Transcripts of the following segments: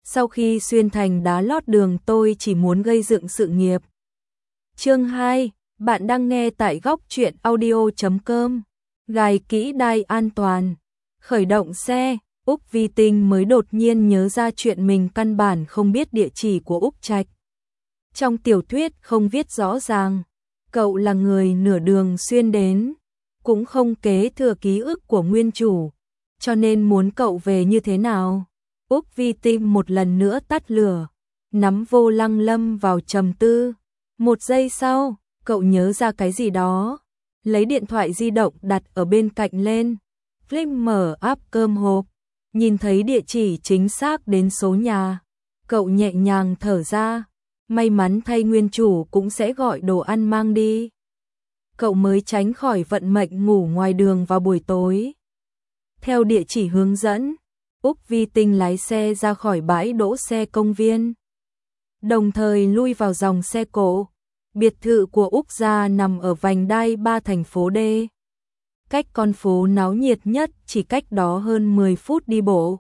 Sau khi xuyên thành đá lót đường tôi chỉ muốn gây dựng sự nghiệp. Chương 2, bạn đang nghe tại góc truyện audio.com. Gài kỹ đai an toàn. Khởi động xe, Úc Vi Tinh mới đột nhiên nhớ ra chuyện mình căn bản không biết địa chỉ của Úc Trạch. Trong tiểu thuyết không viết rõ ràng, cậu là người nửa đường xuyên đến, cũng không kế thừa ký ức của nguyên chủ, cho nên muốn cậu về như thế nào. Úc Vi Tinh một lần nữa tắt lửa, nắm vô lăng lâm vào trầm tư. Một giây sau, cậu nhớ ra cái gì đó, lấy điện thoại di động đặt ở bên cạnh lên, click mở app cơm hộp, nhìn thấy địa chỉ chính xác đến số nhà. Cậu nhẹ nhàng thở ra, may mắn thay nguyên chủ cũng sẽ gọi đồ ăn mang đi. Cậu mới tránh khỏi vận mệnh ngủ ngoài đường vào buổi tối. Theo địa chỉ hướng dẫn, Úc Vi Tinh lái xe ra khỏi bãi đỗ xe công viên, đồng thời lui vào dòng xe cộ. Biệt thự của Úc gia nằm ở vành đai 3 thành phố D, cách con phố náo nhiệt nhất chỉ cách đó hơn 10 phút đi bộ.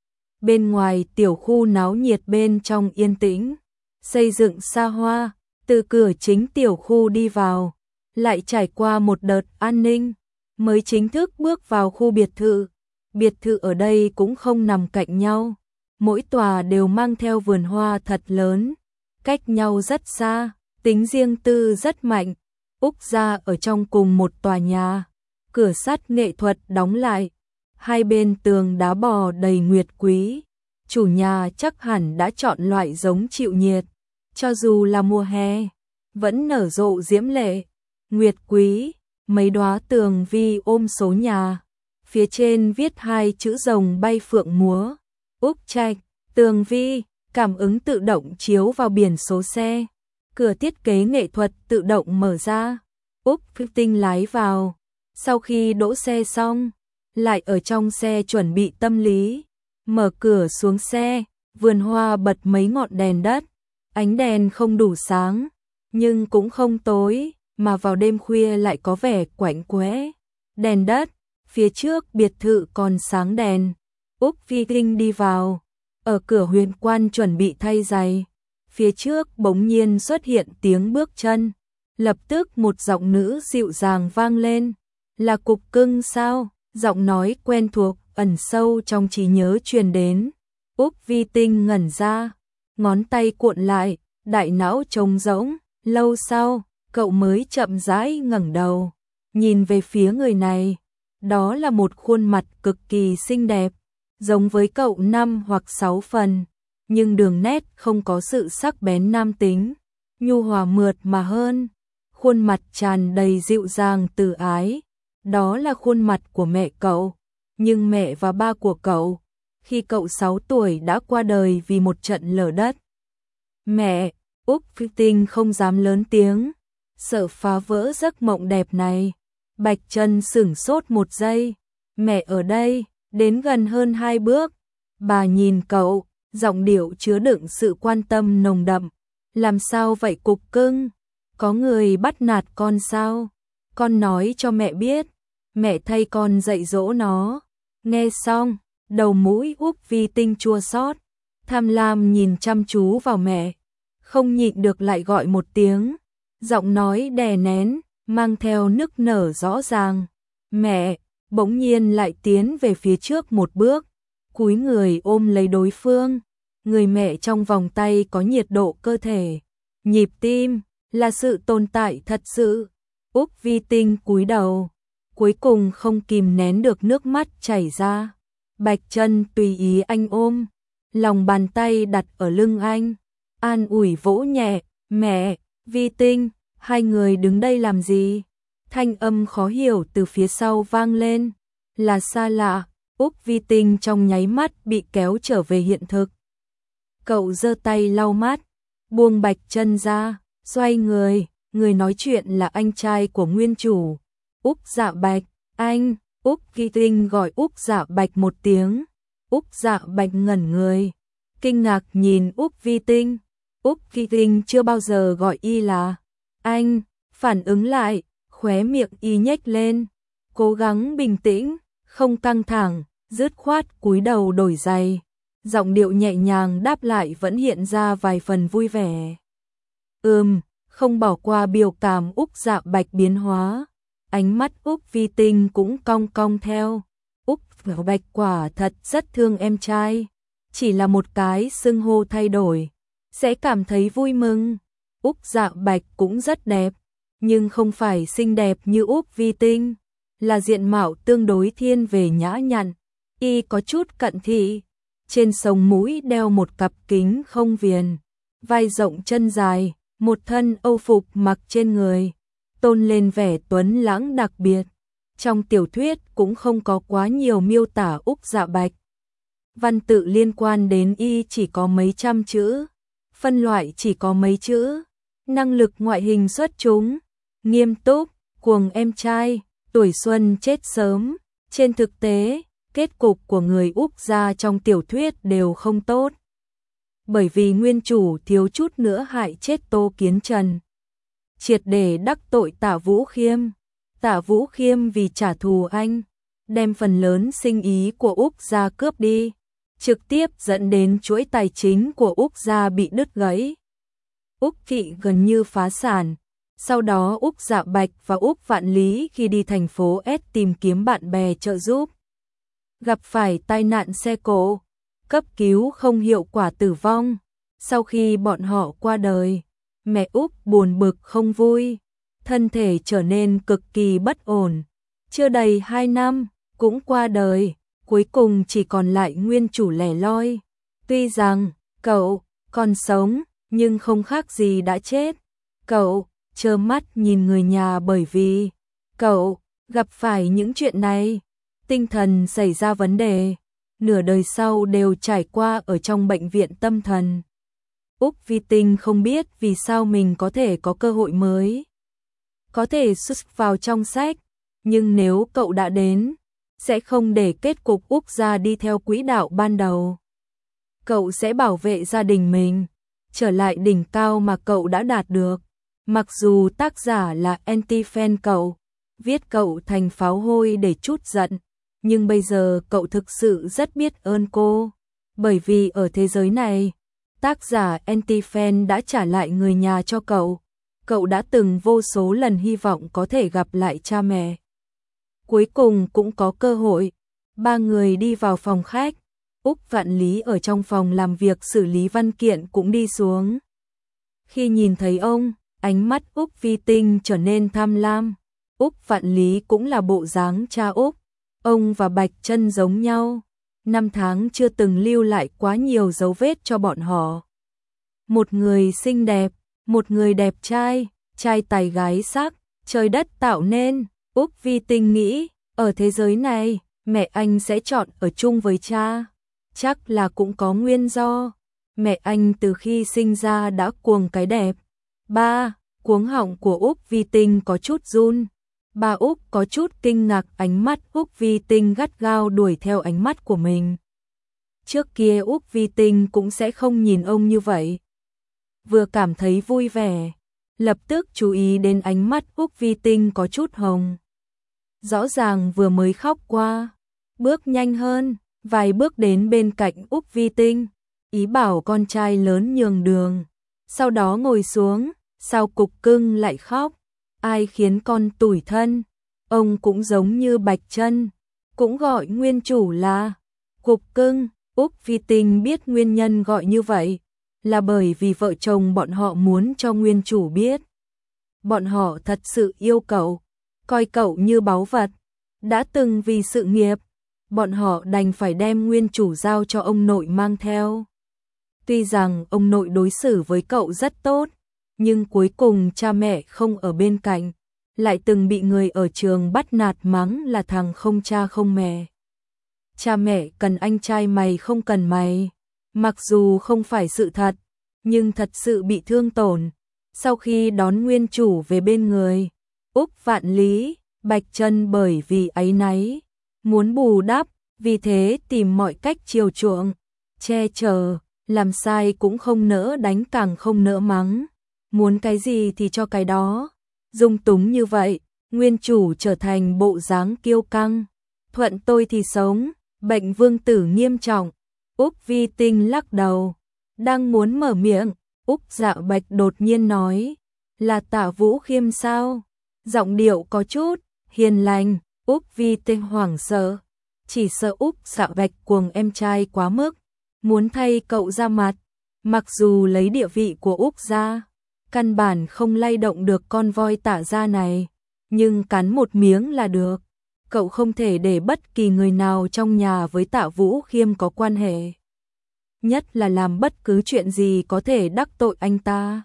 Bên ngoài tiểu khu náo nhiệt, bên trong yên tĩnh, xây dựng xa hoa. Từ cửa chính tiểu khu đi vào, lại trải qua một đợt an ninh, mới chính thức bước vào khu biệt thự. Biệt thự ở đây cũng không nằm cạnh nhau, mỗi tòa đều mang theo vườn hoa thật lớn, cách nhau rất xa, tính riêng tư rất mạnh. Úc gia ở trong cùng một tòa nhà, cửa sắt nghệ thuật đóng lại, hai bên tường đá bò đầy nguyệt quý. Chủ nhà chắc hẳn đã chọn loại giống chịu nhiệt, cho dù là mùa hè, vẫn nở rộ diễm lệ. Nguyệt quý, mấy đóa tường vi ôm số nhà, phía trên viết hai chữ rồng bay phượng múa, Úc Trạch. Tường vi, cảm ứng tự động chiếu vào biển số xe, cửa thiết kế nghệ thuật tự động mở ra. Úc Vi Tinh lái vào, sau khi đỗ xe xong, lại ở trong xe chuẩn bị tâm lý. Mở cửa xuống xe, vườn hoa bật mấy ngọn đèn đất, ánh đèn không đủ sáng, nhưng cũng không tối, mà vào đêm khuya lại có vẻ quạnh quẽ. Đèn đất, phía trước biệt thự còn sáng đèn. Úc Vi Tinh đi vào, ở cửa huyền quan chuẩn bị thay giày. Phía trước bỗng nhiên xuất hiện tiếng bước chân, lập tức một giọng nữ dịu dàng vang lên. Là Cục Cưng sao? Giọng nói quen thuộc ẩn sâu trong trí nhớ truyền đến. Úc Vi Tinh ngẩn ra, ngón tay cuộn lại, đại não trống rỗng. Lâu sau, cậu mới chậm rãi ngẩng đầu, nhìn về phía người này. Đó là một khuôn mặt cực kỳ xinh đẹp, giống với cậu 5 hoặc 6 phần, nhưng đường nét không có sự sắc bén nam tính, nhu hòa mượt mà hơn. Khuôn mặt tràn đầy dịu dàng từ ái. Đó là khuôn mặt của mẹ cậu, nhưng mẹ và ba của cậu, khi cậu 6 tuổi đã qua đời vì một trận lở đất. Mẹ, Úc Vi Tinh không dám lớn tiếng, sợ phá vỡ giấc mộng đẹp này. Bạch Trân sửng sốt một giây. Mẹ ở đây, đến gần hơn 2 bước. Bà nhìn cậu, giọng điệu chứa đựng sự quan tâm nồng đậm. Làm sao vậy Cục Cưng? Có người bắt nạt con sao? Con nói cho mẹ biết, mẹ thay con dạy dỗ nó. Nghe xong, đầu mũi Úc Vi Tinh chua xót, tham lam nhìn chăm chú vào mẹ, không nhịn được lại gọi một tiếng, giọng nói đè nén, mang theo nức nở rõ ràng. Mẹ, bỗng nhiên lại tiến về phía trước một bước, cúi người ôm lấy đối phương. Người mẹ trong vòng tay có nhiệt độ cơ thể, nhịp tim, là sự tồn tại thật sự. Úc Vi Tinh cúi đầu, cuối cùng không kìm nén được nước mắt chảy ra. Bạch Trân tùy ý anh ôm, lòng bàn tay đặt ở lưng anh, an ủi vỗ nhẹ. Mẹ, Vi Tinh, hai người đứng đây làm gì? Thanh âm khó hiểu từ phía sau vang lên, là xa lạ. Úc Vi Tinh trong nháy mắt bị kéo trở về hiện thực. Cậu giơ tay lau mắt, buông Bạch Trân ra, xoay người. Người nói chuyện là anh trai của nguyên chủ, Úc Dạ Bạch. Anh, Úc Vi Tinh gọi Úc Dạ Bạch một tiếng. Úc Dạ Bạch ngẩn người, kinh ngạc nhìn Úc Vi Tinh. Úc Vi Tinh chưa bao giờ gọi y là anh. Phản ứng lại, khóe miệng y nhếch lên, cố gắng bình tĩnh, không căng thẳng, dứt khoát cúi đầu đổi giày. giọng điệu nhẹ nhàng đáp lại vẫn hiện ra vài phần vui vẻ. Không bỏ qua biểu cảm Úc Dạ Bạch biến hóa, ánh mắt Úc Vi Tinh cũng cong cong theo. Úc Bạch quả thật rất thương em trai, chỉ là một cái xưng hô thay đổi, sẽ cảm thấy vui mừng. Úc Dạ Bạch cũng rất đẹp, nhưng không phải xinh đẹp như Úc Vi Tinh, là diện mạo tương đối thiên về nhã nhặn, y có chút cận thị, trên sống mũi đeo một cặp kính không viền, vai rộng chân dài, một thân âu phục mặc trên người, tôn lên vẻ tuấn lãng đặc biệt. Trong tiểu thuyết cũng không có quá nhiều miêu tả Úc Dạ Bạch. Văn tự liên quan đến y chỉ có mấy trăm chữ, phân loại chỉ có mấy chữ, năng lực ngoại hình xuất chúng, nghiêm túc, cuồng em trai, tuổi xuân chết sớm. Trên thực tế, kết cục của người Úc gia trong tiểu thuyết đều không tốt. Bởi vì nguyên chủ thiếu chút nữa hại chết Tô Kiến Trần, triệt để đắc tội Tạ Vũ Khiêm. Tạ Vũ Khiêm vì trả thù anh, đem phần lớn sinh ý của Úc gia cướp đi, trực tiếp dẫn đến chuỗi tài chính của Úc gia bị đứt gãy. Úc thị gần như phá sản. Sau đó Úc Dạ Bạch và Úc Vạn Lý khi đi thành phố S tìm kiếm bạn bè trợ giúp, gặp phải tai nạn xe cộ, cấp cứu không hiệu quả tử vong. Sau khi bọn họ qua đời, mẹ Úc buồn bực không vui, thân thể trở nên cực kỳ bất ổn. Chưa đầy 2 năm, cũng qua đời, cuối cùng chỉ còn lại nguyên chủ lẻ loi. Tuy rằng, cậu còn sống, nhưng không khác gì đã chết. Cậu trơ mắt nhìn người nhà bởi vì cậu gặp phải những chuyện này, tinh thần xảy ra vấn đề, nửa đời sau đều trải qua ở trong bệnh viện tâm thần. Úc Vi Tinh không biết vì sao mình có thể có cơ hội mới, có thể xuất vào trong sách, nhưng nếu cậu đã đến, sẽ không để kết cục Úc gia đi theo quỹ đạo ban đầu. Cậu sẽ bảo vệ gia đình mình, trở lại đỉnh cao mà cậu đã đạt được. Mặc dù tác giả là anti-fan cậu, viết cậu thành pháo hôi để trút giận, nhưng bây giờ cậu thực sự rất biết ơn cô. Bởi vì ở thế giới này, tác giả anti-fan đã trả lại người nhà cho cậu. Cậu đã từng vô số lần hy vọng có thể gặp lại cha mẹ. Cuối cùng cũng có cơ hội. 3 người đi vào phòng khách. Úc Vạn Lý ở trong phòng làm việc xử lý văn kiện cũng đi xuống. Khi nhìn thấy ông, ánh mắt Úc Vi Tinh trở nên tham lam. Úc Vạn Lý cũng là bộ dáng cha Úc. Ông và Bạch Chân giống nhau. 5 tháng chưa từng lưu lại quá nhiều dấu vết cho bọn họ. Một người xinh đẹp, một người đẹp trai, trai tài gái sắc, trời đất tạo nên. Úc Vi Tinh nghĩ, ở thế giới này, mẹ anh sẽ chọn ở chung với cha. Chắc là cũng có nguyên do. Mẹ anh từ khi sinh ra đã cuồng cái đẹp. Cuống họng của Úc Vi Tinh có chút run. Bà Úc có chút kinh ngạc, ánh mắt Úc Vi Tinh gắt gao đuổi theo ánh mắt của mình. Trước kia Úc Vi Tinh cũng sẽ không nhìn ông như vậy. Vừa cảm thấy vui vẻ, lập tức chú ý đến ánh mắt Úc Vi Tinh có chút hồng. Rõ ràng vừa mới khóc qua, bước nhanh hơn, vài bước đến bên cạnh Úc Vi Tinh, ý bảo con trai lớn nhường đường. Sau đó ngồi xuống, sao Cục Cưng lại khóc? Ai khiến con tủi thân? Ông cũng giống như Bạch Chân, cũng gọi nguyên chủ là Cục Cưng. Úc Vi Tinh biết nguyên nhân gọi như vậy là bởi vì vợ chồng bọn họ muốn cho nguyên chủ biết. Bọn họ thật sự yêu cậu, coi cậu như báu vật. Đã từng vì sự nghiệp, bọn họ đành phải đem nguyên chủ giao cho ông nội mang theo. Tuy rằng ông nội đối xử với cậu rất tốt, nhưng cuối cùng cha mẹ không ở bên cạnh, lại từng bị người ở trường bắt nạt mắng là thằng không cha không mẹ. Cha mẹ cần anh trai mày không cần mày. Mặc dù không phải sự thật, nhưng thật sự bị thương tổn. Sau khi đón nguyên chủ về bên người, Úc Vạn Lý, Bạch Chân bởi vì áy náy, muốn bù đắp, vì thế tìm mọi cách chiều chuộng, che chở, làm sai cũng không nỡ đánh càng không nỡ mắng. Muốn cái gì thì cho cái đó. Dung túng như vậy, nguyên chủ trở thành bộ dáng kiêu căng. Thuận tôi thì sống, bệnh vương tử nghiêm trọng. Úc Vi Tinh lắc đầu, đang muốn mở miệng, Úc Dạ Bạch đột nhiên nói, là Tạ Vũ Khiêm sao? Giọng điệu có chút hiền lành. Úc Vi Tinh hoảng sợ, chỉ sợ Úc Dạ Bạch cuồng em trai quá mức, muốn thay cậu ra mặt. Mặc dù lấy địa vị của Úc gia, căn bản không lay động được con voi Tạ gia này, nhưng cắn một miếng là được. Cậu không thể để bất kỳ người nào trong nhà với Tạ Vũ Khiêm có quan hệ. Nhất là làm bất cứ chuyện gì có thể đắc tội anh ta.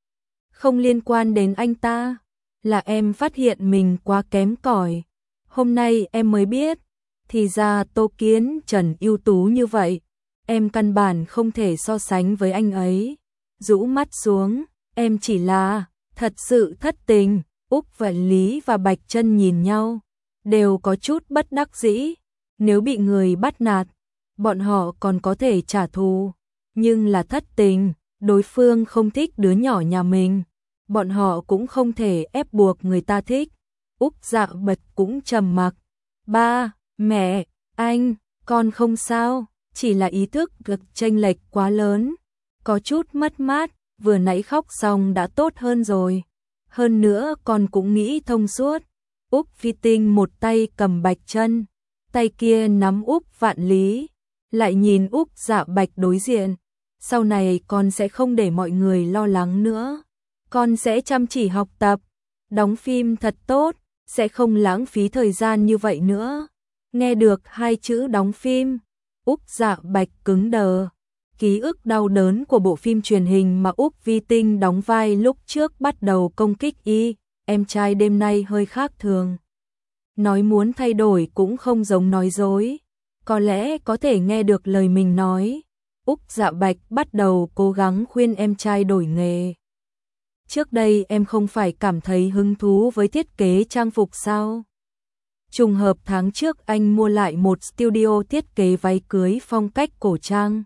Không liên quan đến anh ta, là em phát hiện mình quá kém cỏi. Hôm nay em mới biết, thì ra Tô Kiến Trần ưu tú như vậy, em căn bản không thể so sánh với anh ấy. Rũ mắt xuống, em chỉ là thật sự thất tình. Úc và Lý và Bạch Chân nhìn nhau, đều có chút bất đắc dĩ. Nếu bị người bắt nạt, bọn họ còn có thể trả thù, nhưng là thất tình, đối phương không thích đứa nhỏ nhà mình, bọn họ cũng không thể ép buộc người ta thích. Úc Dạ Bạch cũng trầm mặc. Ba, mẹ, anh, con không sao, chỉ là ý thức cực chênh lệch quá lớn, có chút mất mát, vừa nãy khóc xong đã tốt hơn rồi. Hơn nữa con cũng nghĩ thông suốt. Úc Vi Tinh một tay cầm Bạch Chân, tay kia nắm Úc Vạn Lý, lại nhìn Úc Dạ Bạch đối diện. Sau này con sẽ không để mọi người lo lắng nữa. Con sẽ chăm chỉ học tập, đóng phim thật tốt, sẽ không lãng phí thời gian như vậy nữa. Nghe được hai chữ đóng phim, Úc Dạ Bạch cứng đờ. Ký ức đau đớn của bộ phim truyền hình mà Úc Vi Tinh đóng vai lúc trước bắt đầu công kích y, em trai đêm nay hơi khác thường. Nói muốn thay đổi cũng không giống nói dối, có lẽ có thể nghe được lời mình nói. Úc Dạ Bạch bắt đầu cố gắng khuyên em trai đổi nghề. Trước đây em không phải cảm thấy hứng thú với thiết kế trang phục sao? Trùng hợp tháng trước anh mua lại một studio thiết kế váy cưới phong cách cổ trang.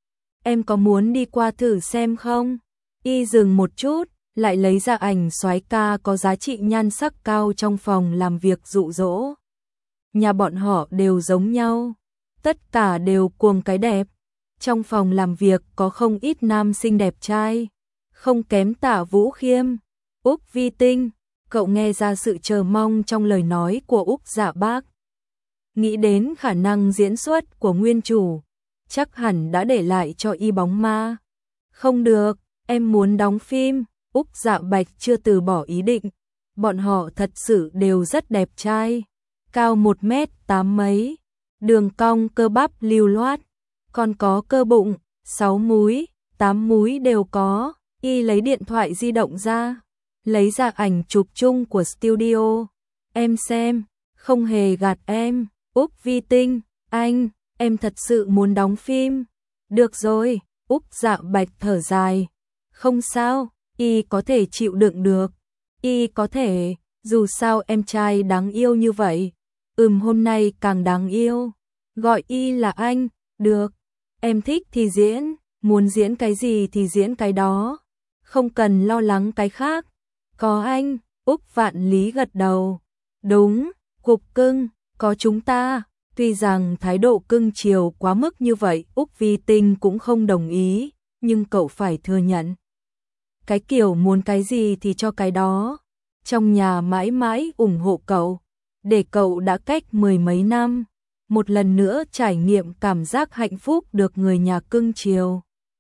Em có muốn đi qua thử xem không? Y dừng một chút, lại lấy ra ảnh soái ca có giá trị nhan sắc cao trong phòng làm việc dụ dỗ. Nhà bọn họ đều giống nhau, tất cả đều cuồng cái đẹp. Trong phòng làm việc có không ít nam sinh đẹp trai, không kém Tạ Vũ Khiêm. Úc Vi Tinh, cậu nghe ra sự chờ mong trong lời nói của Úc Dạ Bác. Nghĩ đến khả năng diễn xuất của nguyên chủ, chắc hẳn đã để lại cho y bóng ma. Không được, em muốn đóng phim. Úc Dạ Bạch chưa từ bỏ ý định. Bọn họ thật sự đều rất đẹp trai, cao 1m8 mấy, đường cong cơ bắp lưu loát, còn có cơ bụng, 6 múi, 8 múi đều có. Y lấy điện thoại di động ra, lấy ra ảnh chụp chung của studio. Em xem, không hề gạt em. Úc Vi Tinh, anh, em thật sự muốn đóng phim. Được rồi, Úc Dạ Bạch thở dài. Không sao, y có thể chịu đựng được. Y có thể, dù sao em trai đáng yêu như vậy. Hôm nay càng đáng yêu. Gọi y là anh, được. Em thích thì diễn, muốn diễn cái gì thì diễn cái đó. Không cần lo lắng cái khác. Có anh, Úc Vạn Lý gật đầu. Đúng, cục cưng, có chúng ta. Tuy rằng thái độ cưng chiều quá mức như vậy Úc Vi Tinh cũng không đồng ý, nhưng cậu phải thừa nhận. Cái kiểu muốn cái gì thì cho cái đó. Trong nhà mãi mãi ủng hộ cậu, để cậu đã cách 10 mấy năm, một lần nữa trải nghiệm cảm giác hạnh phúc được người nhà cưng chiều.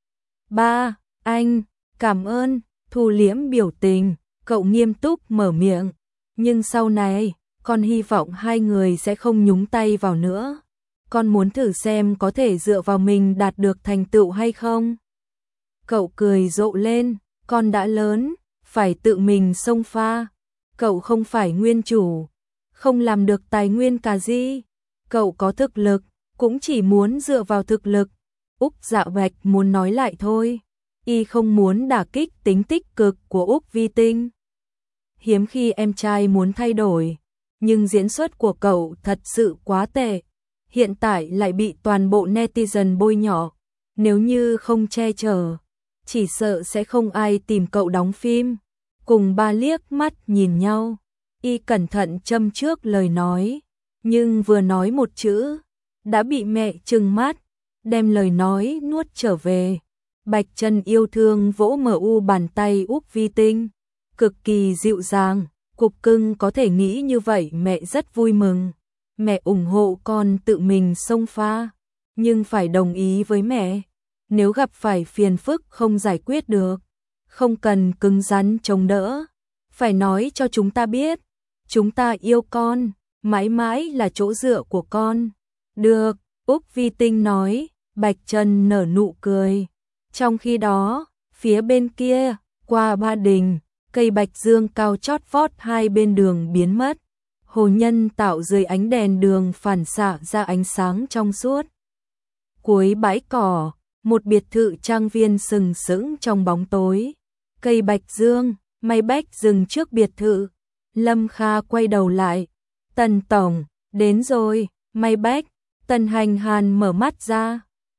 Ba, anh, cảm ơn. Thu liễm biểu tình, cậu nghiêm túc mở miệng. Nhưng sau này, con hy vọng hai người sẽ không nhúng tay vào nữa. Con muốn thử xem có thể dựa vào mình đạt được thành tựu hay không. Cậu cười rộ lên, con đã lớn, phải tự mình xông pha. Cậu không phải nguyên chủ, không làm được tài nguyên cả gì. Cậu có thực lực, cũng chỉ muốn dựa vào thực lực. Úc Dạ Bạch muốn nói lại thôi. Y không muốn đả kích tính tích cực của Úc Vi Tinh. Hiếm khi em trai muốn thay đổi, nhưng diễn xuất của cậu thật sự quá tệ. Hiện tại lại bị toàn bộ netizen bôi nhọ. Nếu như không che chở, chỉ sợ sẽ không ai tìm cậu đóng phim. Cùng ba liếc mắt nhìn nhau, y cẩn thận châm trước lời nói, nhưng vừa nói một chữ, đã bị mẹ trừng mắt. đem lời nói nuốt trở về. Bạch Trân yêu thương vỗ bàn tay Úc Vi Tinh, cực kỳ dịu dàng. Cục cưng có thể nghĩ như vậy mẹ rất vui mừng. Mẹ ủng hộ con tự mình xông pha, nhưng phải đồng ý với mẹ. Nếu gặp phải phiền phức không giải quyết được, không cần cứng rắn chống đỡ, phải nói cho chúng ta biết. Chúng ta yêu con, mãi mãi là chỗ dựa của con. Được, Úc Vi Tinh nói. Bạch Trân nở nụ cười. Trong khi đó, phía bên kia, qua Ba Đình, cây bạch dương cao chót vót hai bên đường biến mất. Hồ nhân tạo dưới ánh đèn đường phản xạ ra ánh sáng trong suốt. Cuối bãi cỏ, một biệt thự trang viên sừng sững trong bóng tối. Cây bạch dương, máy bách dừng trước biệt thự. Lâm Kha quay đầu lại. Tần tổng, đến rồi, máy bách. Tần Hành Hàn mở mắt ra.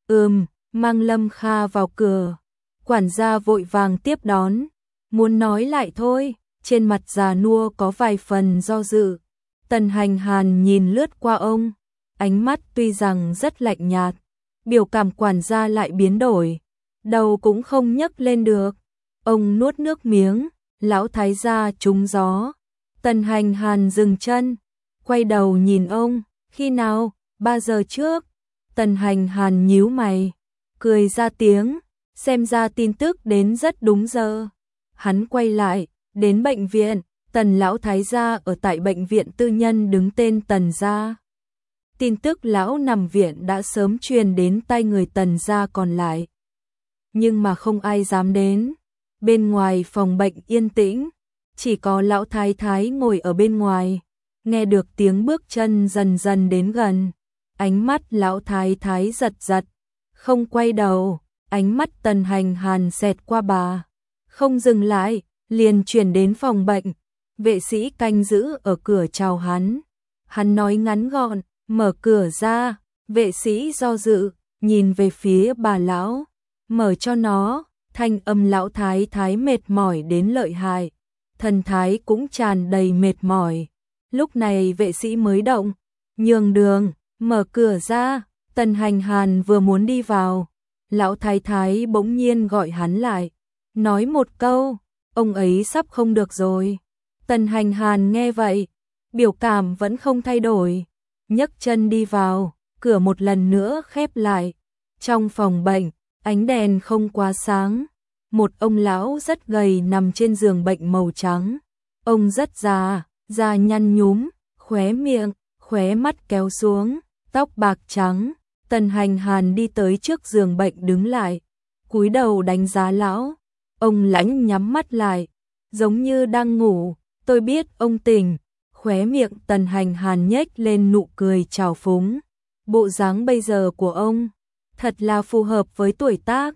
Mang Lâm Kha vào cửa. Quản gia vội vàng tiếp đón. Muốn nói lại thôi, trên mặt già nua có vài phần do dự. Tần Hành Hàn nhìn lướt qua ông, ánh mắt tuy rằng rất lạnh nhạt, biểu cảm quản gia lại biến đổi, đầu cũng không nhấc lên được. Ông nuốt nước miếng, lão thái gia trúng gió. Tần Hành Hàn dừng chân, quay đầu nhìn ông, khi nào, 3 giờ trước. Tần Hành Hàn nhíu mày, cười ra tiếng, xem ra tin tức đến rất đúng giờ. Hắn quay lại, đến bệnh viện, Tần lão thái gia ở tại bệnh viện tư nhân đứng tên Tần gia. Tin tức lão nằm viện đã sớm truyền đến tai người Tần gia còn lại. Nhưng mà không ai dám đến. Bên ngoài phòng bệnh yên tĩnh, chỉ có lão thái thái ngồi ở bên ngoài, nghe được tiếng bước chân dần dần đến gần. Ánh mắt lão thái thái giật giật, không quay đầu, ánh mắt Tần Hành Hàn xẹt qua bà, không dừng lại, liền chuyển đến phòng bệnh. Vệ sĩ canh giữ ở cửa chào hắn. Hắn nói ngắn gọn, mở cửa ra. Vệ sĩ do dự, nhìn về phía bà lão, mở cho nó. Thanh âm lão thái thái mệt mỏi đến lợi hại, thần thái cũng tràn đầy mệt mỏi. Lúc này vệ sĩ mới động, nhường đường, mở cửa ra. Tần Hành Hàn vừa muốn đi vào, lão thái thái bỗng nhiên gọi hắn lại, nói một câu, ông ấy sắp không được rồi. Tần Hành Hàn nghe vậy, biểu cảm vẫn không thay đổi, nhấc chân đi vào, cửa một lần nữa khép lại. Trong phòng bệnh, ánh đèn không quá sáng, một ông lão rất gầy nằm trên giường bệnh màu trắng. Ông rất già, da nhăn nhúm, khóe miệng, khóe mắt kéo xuống, tóc bạc trắng. Tần Hành Hàn đi tới trước giường bệnh đứng lại, cúi đầu đánh giá lão. Ông lãnh nhắm mắt lại, giống như đang ngủ. Tôi biết ông tỉnh. Khóe miệng Tần Hành Hàn nhếch lên nụ cười trào phúng. Bộ dáng bây giờ của ông thật là phù hợp với tuổi tác.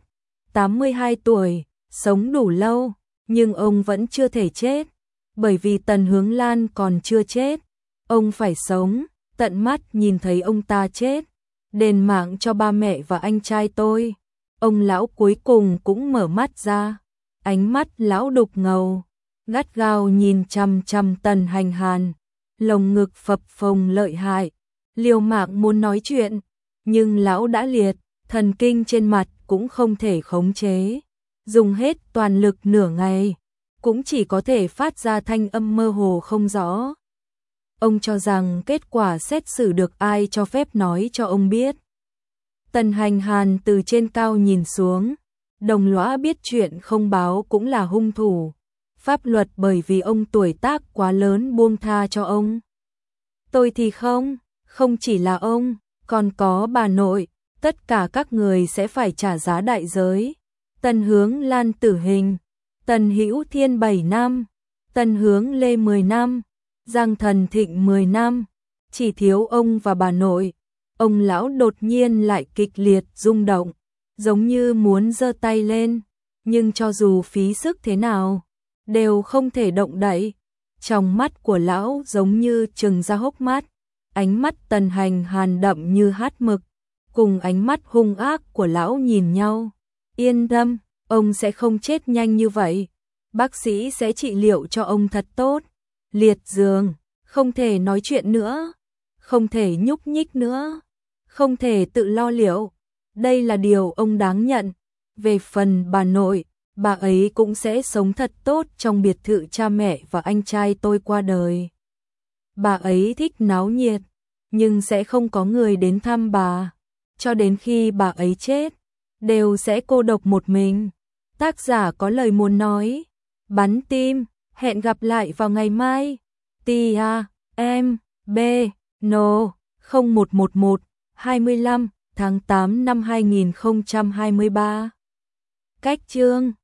82 tuổi, sống đủ lâu, nhưng ông vẫn chưa thể chết, bởi vì Tần Hướng Lan còn chưa chết. Ông phải sống, tận mắt nhìn thấy ông ta chết, đền mạng cho ba mẹ và anh trai tôi. Ông lão cuối cùng cũng mở mắt ra, ánh mắt lão đục ngầu, gắt gao nhìn chằm chằm Tần Hành Hàn, lồng ngực phập phồng lợi hại, liều mạng muốn nói chuyện, nhưng lão đã liệt, thần kinh trên mặt cũng không thể khống chế, dùng hết toàn lực nửa ngày, cũng chỉ có thể phát ra thanh âm mơ hồ không rõ. Ông cho rằng kết quả xét xử được ai cho phép nói cho ông biết. Tần Hành Hàn từ trên cao nhìn xuống, đồng lõa biết chuyện không báo cũng là hung thủ. Pháp luật bởi vì ông tuổi tác quá lớn buông tha cho ông. Tôi thì không, không chỉ là ông, còn có bà nội, tất cả các người sẽ phải trả giá đại giới. Tần Hướng Lan tử hình, Tần Hữu Thiên 7 năm, Tần Hướng Lê 10 năm, Giang Thần Thịnh 10 năm, chỉ thiếu ông và bà nội. Ông lão đột nhiên lại kịch liệt rung động, giống như muốn giơ tay lên, nhưng cho dù phí sức thế nào, đều không thể động đậy. Trong mắt của lão giống như trừng ra hốc mắt, ánh mắt Tần Hành Hàn đậm như hát mực, cùng ánh mắt hung ác của lão nhìn nhau. Yên tâm, ông sẽ không chết nhanh như vậy. Bác sĩ sẽ trị liệu cho ông thật tốt. Liệt giường, không thể nói chuyện nữa, không thể nhúc nhích nữa, không thể tự lo liệu. Đây là điều ông đáng nhận. Về phần bà nội, bà ấy cũng sẽ sống thật tốt trong biệt thự cha mẹ và anh trai tôi qua đời. Bà ấy thích náo nhiệt, nhưng sẽ không có người đến thăm bà. Cho đến khi bà ấy chết, đều sẽ cô độc một mình. Tác giả có lời muốn nói. Bắn tim, hẹn gặp lại vào ngày mai. Tia, em, B, No, 0111, 25 tháng 8 năm 2023. Cách chương